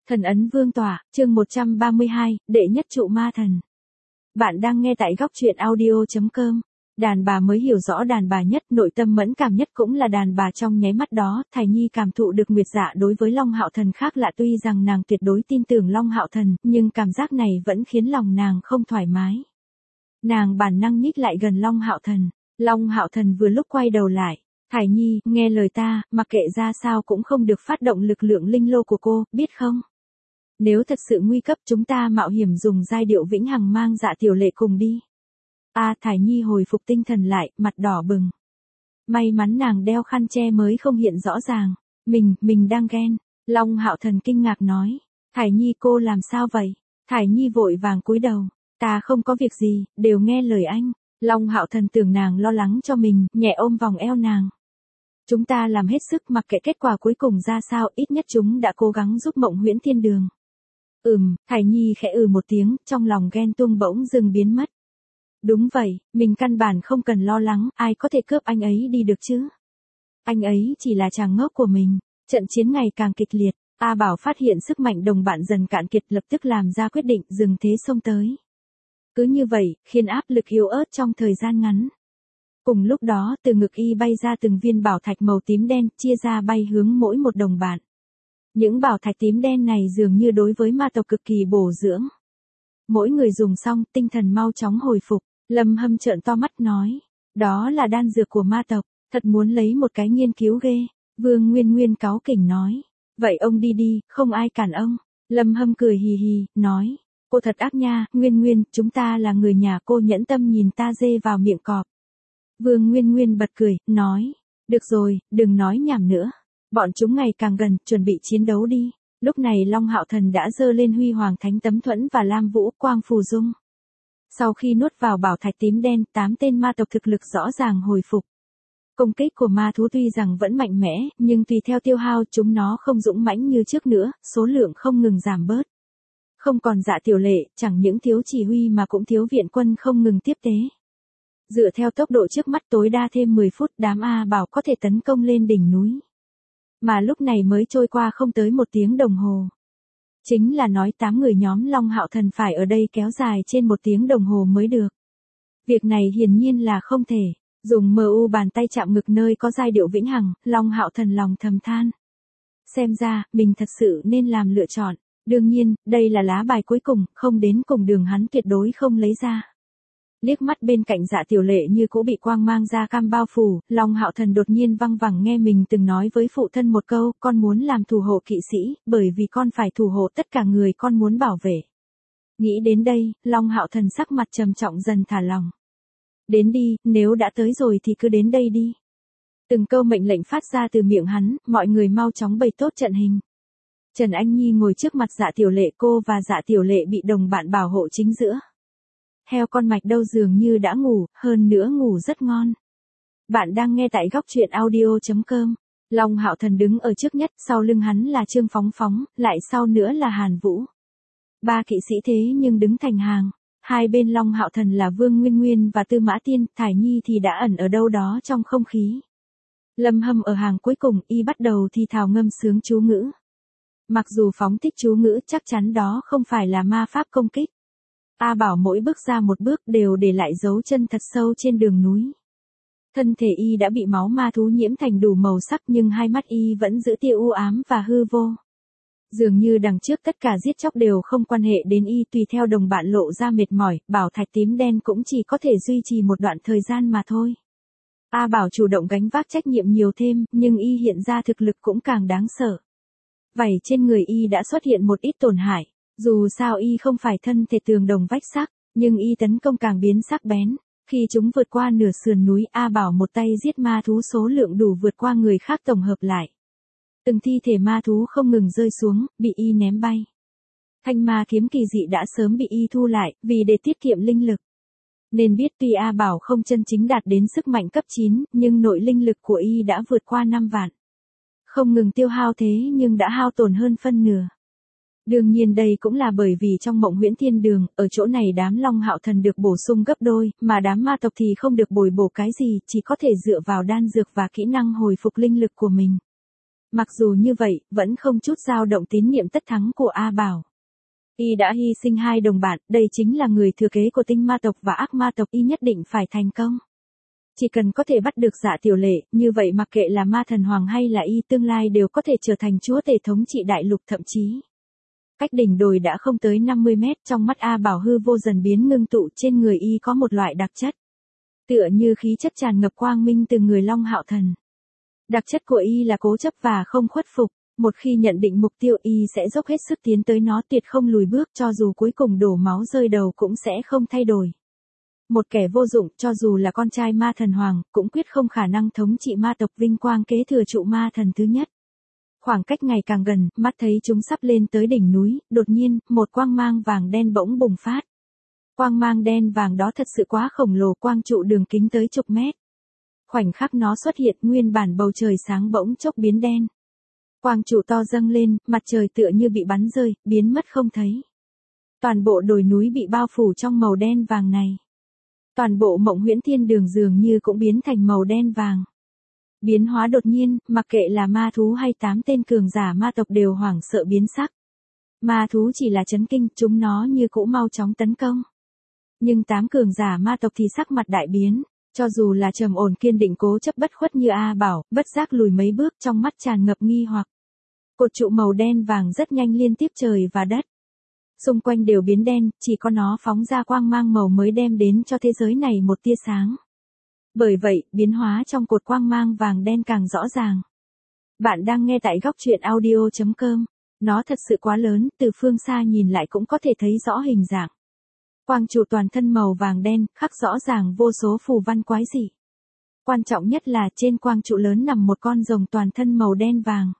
Thần ấn vương tỏa, chương 132, đệ nhất trụ ma thần. Bạn đang nghe tại góc truyện audio.com. Đàn bà mới hiểu rõ đàn bà nhất, nội tâm mẫn cảm nhất cũng là đàn bà trong nháy mắt đó. Thải Nhi cảm thụ được Nguyệt Dạ đối với Long Hạo Thần khác lạ, tuy rằng nàng tuyệt đối tin tưởng Long Hạo Thần, nhưng cảm giác này vẫn khiến lòng nàng không thoải mái. Nàng bản năng nhích lại gần Long Hạo Thần. Long Hạo Thần vừa lúc quay đầu lại. Thải Nhi, nghe lời ta, mặc kệ ra sao cũng không được phát động lực lượng linh lô của cô, biết không? Nếu thật sự nguy cấp chúng ta mạo hiểm dùng giai điệu vĩnh hằng mang Dạ Tiểu Lệ cùng đi. Thải Nhi hồi phục tinh thần lại, mặt đỏ bừng. May mắn nàng đeo khăn che mới không hiện rõ ràng. Mình đang ghen. Long Hạo Thần kinh ngạc nói. Thải Nhi cô làm sao vậy? Thải Nhi vội vàng cúi đầu. Ta không có việc gì, đều nghe lời anh. Long Hạo Thần tưởng nàng lo lắng cho mình, nhẹ ôm vòng eo nàng. Chúng ta làm hết sức, mặc kệ kết quả cuối cùng ra sao, ít nhất chúng đã cố gắng giúp Mộng Huyễn Thiên Đường. Thải Nhi khẽ một tiếng, trong lòng ghen tuông bỗng dừng biến mất. Đúng vậy, mình căn bản không cần lo lắng, ai có thể cướp anh ấy đi được chứ? Anh ấy chỉ là chàng ngốc của mình. Trận chiến ngày càng kịch liệt, A Bảo phát hiện sức mạnh đồng bạn dần cạn kiệt, lập tức làm ra quyết định dừng thế xông tới. Cứ như vậy, khiến áp lực yếu ớt trong thời gian ngắn. Cùng lúc đó, từ ngực y bay ra từng viên bảo thạch màu tím đen, chia ra bay hướng mỗi một đồng bạn. Những bảo thạch tím đen này dường như đối với ma tộc cực kỳ bổ dưỡng. Mỗi người dùng xong, tinh thần mau chóng hồi phục. Lâm Hâm trợn to mắt nói, đó là đan dược của ma tộc, thật muốn lấy một cái nghiên cứu ghê. Vương Nguyên Nguyên cáu kỉnh nói, vậy ông đi đi, không ai cản ông. Lâm Hâm cười hì hì, nói, cô thật ác nha, Nguyên Nguyên, chúng ta là người nhà cô, nhẫn tâm nhìn ta dê vào miệng cọp. Vương Nguyên Nguyên bật cười, nói, được rồi, đừng nói nhảm nữa. Bọn chúng ngày càng gần, chuẩn bị chiến đấu đi. Lúc này Long Hạo Thần đã giơ lên Huy Hoàng Thánh Tấm Thuẫn và Lam Vũ Quang Phù Dung. Sau khi nuốt vào bảo thạch tím đen, 8 tên ma tộc thực lực rõ ràng hồi phục. Công kích của ma thú tuy rằng vẫn mạnh mẽ, nhưng tùy theo tiêu hao chúng nó không dũng mãnh như trước nữa, số lượng không ngừng giảm bớt. Không còn Dạ Tiểu Lệ, chẳng những thiếu chỉ huy mà cũng thiếu viện quân không ngừng tiếp tế. Dựa theo tốc độ trước mắt tối đa thêm 10 phút đám A Bảo có thể tấn công lên đỉnh núi. Mà lúc này mới trôi qua không tới 1 tiếng đồng hồ. Chính là nói 8 người nhóm Long Hạo Thần phải ở đây kéo dài trên 1 tiếng đồng hồ mới được. Việc này hiển nhiên là không thể. Dùng MU bàn tay chạm ngực nơi có giai điệu vĩnh hằng, Long Hạo Thần lòng thầm than. Xem ra, mình thật sự nên làm lựa chọn. Đương nhiên, đây là lá bài cuối cùng, không đến cùng đường hắn tuyệt đối không lấy ra. Liếc mắt bên cạnh Dạ Tiểu Lệ như cũ bị quang mang da cam bao phủ, Long Hạo Thần đột nhiên văng vẳng nghe mình từng nói với phụ thân một câu, con muốn làm thủ hộ kỵ sĩ, bởi vì con phải thủ hộ tất cả người con muốn bảo vệ. Nghĩ đến đây, Long Hạo Thần sắc mặt trầm trọng dần thả lòng. Đến đi, nếu đã tới rồi thì cứ đến đây đi. Từng câu mệnh lệnh phát ra từ miệng hắn, mọi người mau chóng bày tốt trận hình. Trần Anh Nhi ngồi trước mặt Dạ Tiểu Lệ, cô và Dạ Tiểu Lệ bị đồng bạn bảo hộ chính giữa. Heo con mạch đâu dường như đã ngủ, hơn nữa ngủ rất ngon. Bạn đang nghe tại góc truyện audio.com. Long Hạo Thần đứng ở trước nhất, sau lưng hắn là Trương Phóng Phóng, lại sau nữa là Hàn Vũ. 3 kỵ sĩ thế nhưng đứng thành hàng. Hai bên Long Hạo Thần là Vương Nguyên Nguyên và Tư Mã Tiên, Thải Nhi thì đã ẩn ở đâu đó trong không khí. Lâm Hâm ở hàng cuối cùng, y bắt đầu thì thào ngâm sướng chú ngữ. Mặc dù phóng thích chú ngữ, chắc chắn đó không phải là ma pháp công kích. A Bảo mỗi bước ra một bước đều để lại dấu chân thật sâu trên đường núi. Thân thể y đã bị máu ma thú nhiễm thành đủ màu sắc, nhưng hai mắt y vẫn giữ tia u ám và hư vô. Dường như đằng trước tất cả giết chóc đều không quan hệ đến y, tùy theo đồng bạn lộ ra mệt mỏi, bảo thạch tím đen cũng chỉ có thể duy trì một đoạn thời gian mà thôi. A Bảo chủ động gánh vác trách nhiệm nhiều thêm, nhưng y hiện ra thực lực cũng càng đáng sợ. Vảy trên người y đã xuất hiện một ít tổn hại. Dù sao y không phải thân thể tường đồng vách sắc, nhưng y tấn công càng biến sắc bén. Khi chúng vượt qua nửa sườn núi, A Bảo một tay giết ma thú số lượng đủ vượt qua người khác tổng hợp lại. Từng thi thể ma thú không ngừng rơi xuống, bị y ném bay. Thanh ma kiếm kỳ dị đã sớm bị y thu lại, vì để tiết kiệm linh lực. Nên biết tuy A Bảo không chân chính đạt đến sức mạnh cấp 9, nhưng nội linh lực của y đã vượt qua 5 vạn. Không ngừng tiêu hao thế nhưng đã hao tổn hơn phân nửa. Đương nhiên đây cũng là bởi vì trong Mộng Huyễn Thiên Đường, ở chỗ này đám Long Hạo Thần được bổ sung gấp đôi, mà đám ma tộc thì không được bồi bổ cái gì, chỉ có thể dựa vào đan dược và kỹ năng hồi phục linh lực của mình. Mặc dù như vậy, vẫn không chút dao động tín niệm tất thắng của A Bảo. Y đã hy sinh hai đồng bạn, đây chính là người thừa kế của tinh ma tộc và ác ma tộc, y nhất định phải thành công. Chỉ cần có thể bắt được Dạ Tiểu Lệ, như vậy mặc kệ là ma thần hoàng hay là y tương lai đều có thể trở thành chúa tể thống trị đại lục, thậm chí. Cách đỉnh đồi đã không tới 50 mét, trong mắt A Bảo hư vô dần biến ngưng tụ, trên người y có một loại đặc chất. Tựa như khí chất tràn ngập quang minh từ người Long Hạo Thần. Đặc chất của y là cố chấp và không khuất phục, một khi nhận định mục tiêu y sẽ dốc hết sức tiến tới nó, tuyệt không lùi bước, cho dù cuối cùng đổ máu rơi đầu cũng sẽ không thay đổi. Một kẻ vô dụng, cho dù là con trai ma thần hoàng, cũng quyết không khả năng thống trị ma tộc, vinh quang kế thừa trụ ma thần thứ nhất. Khoảng cách ngày càng gần, mắt thấy chúng sắp lên tới đỉnh núi, đột nhiên, một quang mang vàng đen bỗng bùng phát. Quang mang đen vàng đó thật sự quá khổng lồ, quang trụ đường kính tới chục mét. Khoảnh khắc nó xuất hiện, nguyên bản bầu trời sáng bỗng chốc biến đen. Quang trụ to dâng lên, mặt trời tựa như bị bắn rơi, biến mất không thấy. Toàn bộ đồi núi bị bao phủ trong màu đen vàng này. Toàn bộ Mộng Huyễn Thiên Đường dường như cũng biến thành màu đen vàng. Biến hóa đột nhiên, mặc kệ là ma thú hay 8 tên cường giả ma tộc đều hoảng sợ biến sắc. Ma thú chỉ là chấn kinh, chúng nó như cũ mau chóng tấn công. Nhưng 8 cường giả ma tộc thì sắc mặt đại biến, cho dù là trầm ổn kiên định cố chấp bất khuất như A Bảo, bất giác lùi mấy bước, trong mắt tràn ngập nghi hoặc. Cột trụ màu đen vàng rất nhanh liên tiếp trời và đất. Xung quanh đều biến đen, chỉ có nó phóng ra quang mang màu mới đem đến cho thế giới này một tia sáng. Bởi vậy, biến hóa trong cột quang mang vàng đen càng rõ ràng. Bạn đang nghe tại góc truyện audio.com. Nó thật sự quá lớn, từ phương xa nhìn lại cũng có thể thấy rõ hình dạng. Quang trụ toàn thân màu vàng đen, khắc rõ ràng vô số phù văn quái dị. Quan trọng nhất là trên quang trụ lớn nằm một con rồng toàn thân màu đen vàng.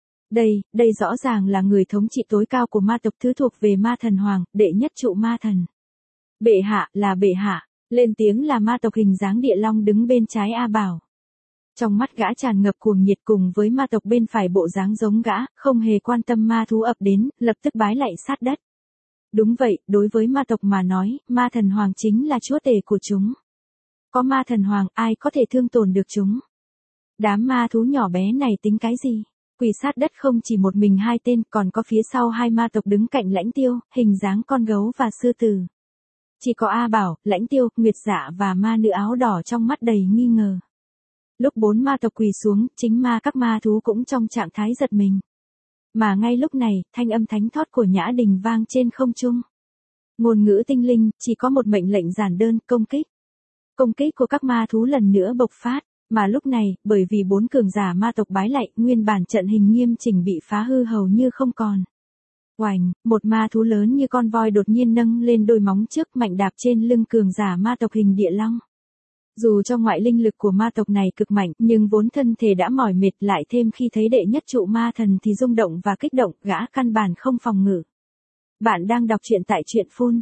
Đây rõ ràng là người thống trị tối cao của ma tộc, thứ thuộc về ma thần hoàng, đệ nhất trụ ma thần. Bệ hạ, là bệ hạ, lên tiếng là ma tộc hình dáng địa long đứng bên trái A Bảo. Trong mắt gã tràn ngập cuồng nhiệt, cùng với ma tộc bên phải bộ dáng giống gã, không hề quan tâm ma thú ập đến, lập tức bái lạy sát đất. Đúng vậy, đối với ma tộc mà nói, ma thần hoàng chính là chúa tể của chúng. Có ma thần hoàng, ai có thể thương tổn được chúng? Đám ma thú nhỏ bé này tính cái gì? Quỳ sát đất không chỉ một mình hai tên, còn có phía sau hai ma tộc đứng cạnh Lãnh Tiêu, hình dáng con gấu và sư tử. Chỉ có A Bảo, Lãnh Tiêu, Nguyệt Dạ và ma nữ áo đỏ trong mắt đầy nghi ngờ. Lúc 4 ma tộc quỳ xuống, chính các ma thú cũng trong trạng thái giật mình. Mà ngay lúc này, thanh âm thánh thót của Nhã Đình vang trên không trung. Ngôn ngữ tinh linh, chỉ có một mệnh lệnh giản đơn, công kích. Công kích của các ma thú lần nữa bộc phát, mà lúc này, bởi vì 4 cường giả ma tộc bái lạy, nguyên bản trận hình nghiêm chỉnh bị phá hư hầu như không còn. Oành, một ma thú lớn như con voi đột nhiên nâng lên đôi móng trước, mạnh đạp trên lưng cường giả ma tộc hình địa long. Dù cho ngoại linh lực của ma tộc này cực mạnh, nhưng vốn thân thể đã mỏi mệt, lại thêm khi thấy đệ nhất trụ ma thần thì rung động và kích động, gã căn bản không phòng ngự. Bạn đang đọc truyện tại truyện phun.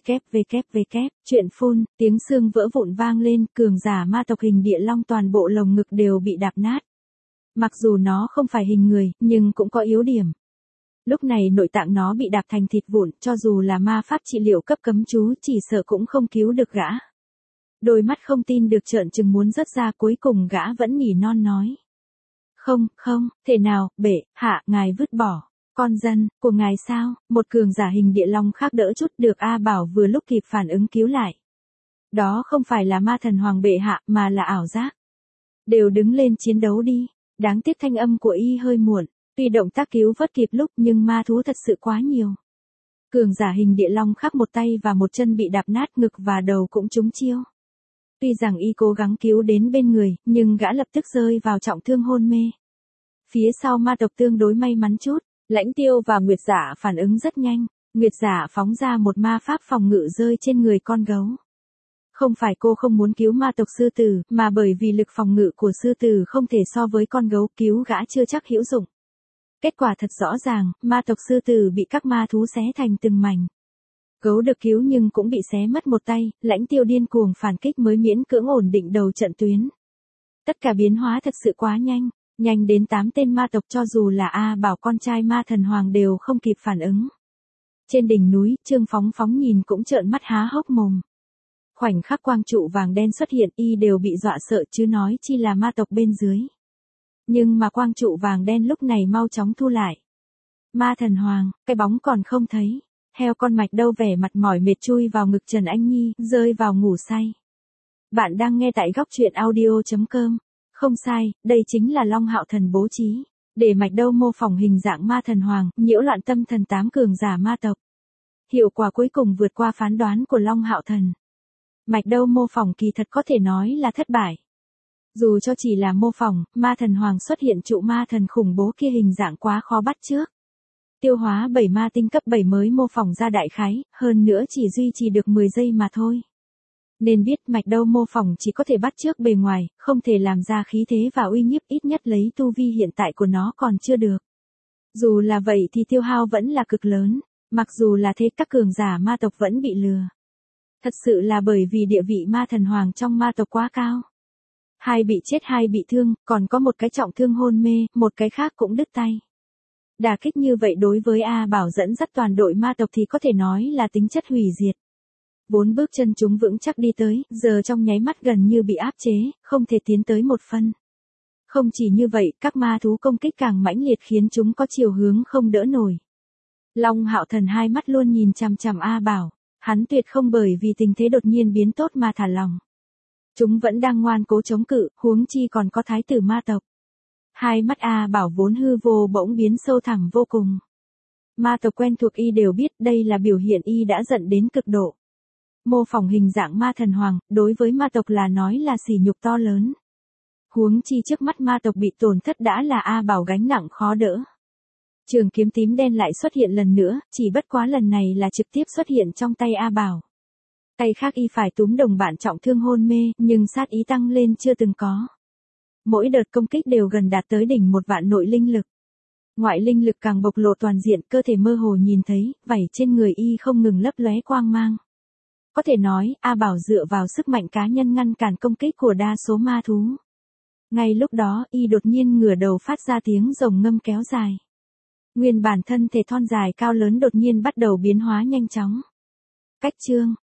Truyện phun, tiếng xương vỡ vụn vang lên, cường giả ma tộc hình địa long toàn bộ lồng ngực đều bị đạp nát. Mặc dù nó không phải hình người, nhưng cũng có yếu điểm. Lúc này nội tạng nó bị đạp thành thịt vụn, cho dù là ma pháp trị liệu cấp cấm chú chỉ sợ cũng không cứu được gã. Đôi mắt không tin được trợn trừng muốn rớt ra, cuối cùng gã vẫn nỉ non nói. Không, thể nào, bệ hạ, ngài vứt bỏ. Con dân, của ngài sao? Một cường giả hình địa long khác đỡ chút, được A Bảo vừa lúc kịp phản ứng cứu lại. Đó không phải là ma thần hoàng bệ hạ, mà là ảo giác. Đều đứng lên chiến đấu đi. Đáng tiếc thanh âm của y hơi muộn. Tuy động tác cứu vớt kịp lúc, nhưng ma thú thật sự quá nhiều. Cường giả hình địa long khác một tay và một chân bị đạp nát, ngực và đầu cũng trúng chiêu. Tuy rằng y cố gắng cứu đến bên người, nhưng gã lập tức rơi vào trọng thương hôn mê. Phía sau ma tộc tương đối may mắn chút. Lãnh Tiêu và Nguyệt Dạ phản ứng rất nhanh, Nguyệt Dạ phóng ra một ma pháp phòng ngự rơi trên người con gấu. Không phải cô không muốn cứu ma tộc sư tử, mà bởi vì lực phòng ngự của sư tử không thể so với con gấu, cứu gã chưa chắc hữu dụng. Kết quả thật rõ ràng, ma tộc sư tử bị các ma thú xé thành từng mảnh. Gấu được cứu nhưng cũng bị xé mất một tay, Lãnh Tiêu điên cuồng phản kích mới miễn cưỡng ổn định đầu trận tuyến. Tất cả biến hóa thật sự quá nhanh. Nhanh đến 8 tên ma tộc, cho dù là A Bảo con trai ma thần hoàng đều không kịp phản ứng. Trên đỉnh núi, Trương Phóng nhìn cũng trợn mắt há hốc mồm. Khoảnh khắc quang trụ vàng đen xuất hiện, y đều bị dọa sợ chứ nói chi là ma tộc bên dưới. Nhưng mà quang trụ vàng đen lúc này mau chóng thu lại. Ma thần hoàng, cái bóng còn không thấy. Heo con mạch đâu vẻ mặt mỏi mệt chui vào ngực Trần Anh Nhi, rơi vào ngủ say. Bạn đang nghe tại góc truyện audio.com. Không sai, đây chính là Long Hạo Thần bố trí. Để mạch đâu mô phỏng hình dạng ma thần hoàng, nhiễu loạn tâm thần 8 cường giả ma tộc. Hiệu quả cuối cùng vượt qua phán đoán của Long Hạo Thần. Mạch đâu mô phỏng kỳ thật có thể nói là thất bại. Dù cho chỉ là mô phỏng, ma thần hoàng xuất hiện trụ ma thần khủng bố kia hình dạng quá khó bắt chước. Tiêu hóa 7 ma tinh cấp 7 mới mô phỏng ra đại khái, hơn nữa chỉ duy trì được 10 giây mà thôi. Nên biết mạch đâu mô phỏng chỉ có thể bắt chước bề ngoài, không thể làm ra khí thế và uy nhiếp, ít nhất lấy tu vi hiện tại của nó còn chưa được. Dù là vậy thì tiêu hao vẫn là cực lớn, mặc dù là thế các cường giả ma tộc vẫn bị lừa. Thật sự là bởi vì địa vị ma thần hoàng trong ma tộc quá cao. 2 bị chết 2 bị thương, còn có một cái trọng thương hôn mê, một cái khác cũng đứt tay. Đả kích như vậy đối với A Bảo dẫn dắt toàn đội ma tộc thì có thể nói là tính chất hủy diệt. 4 bước chân chúng vững chắc đi tới, giờ trong nháy mắt gần như bị áp chế, không thể tiến tới một phân. Không chỉ như vậy, các ma thú công kích càng mãnh liệt khiến chúng có chiều hướng không đỡ nổi. Long Hạo Thần hai mắt luôn nhìn chằm chằm A Bảo, hắn tuyệt không bởi vì tình thế đột nhiên biến tốt mà thả lòng. Chúng vẫn đang ngoan cố chống cự, huống chi còn có thái tử ma tộc. Hai mắt A Bảo vốn hư vô bỗng biến sâu thẳm vô cùng. Ma tộc quen thuộc y đều biết đây là biểu hiện y đã giận đến cực độ. Mô phỏng hình dạng ma thần hoàng, đối với ma tộc là nói là sỉ nhục to lớn. Huống chi trước mắt ma tộc bị tổn thất đã là A Bảo gánh nặng khó đỡ. Trường kiếm tím đen lại xuất hiện lần nữa, chỉ bất quá lần này là trực tiếp xuất hiện trong tay A Bảo. Tay khác y phải túm đồng bạn trọng thương hôn mê, nhưng sát ý tăng lên chưa từng có. Mỗi đợt công kích đều gần đạt tới đỉnh 1 vạn nội linh lực. Ngoại linh lực càng bộc lộ toàn diện, cơ thể mơ hồ nhìn thấy, vảy trên người y không ngừng lấp lóe quang mang. Có thể nói, A Bảo dựa vào sức mạnh cá nhân ngăn cản công kích của đa số ma thú. Ngay lúc đó, y đột nhiên ngửa đầu phát ra tiếng rồng ngâm kéo dài. Nguyên bản thân thể thon dài cao lớn đột nhiên bắt đầu biến hóa nhanh chóng. Cách chương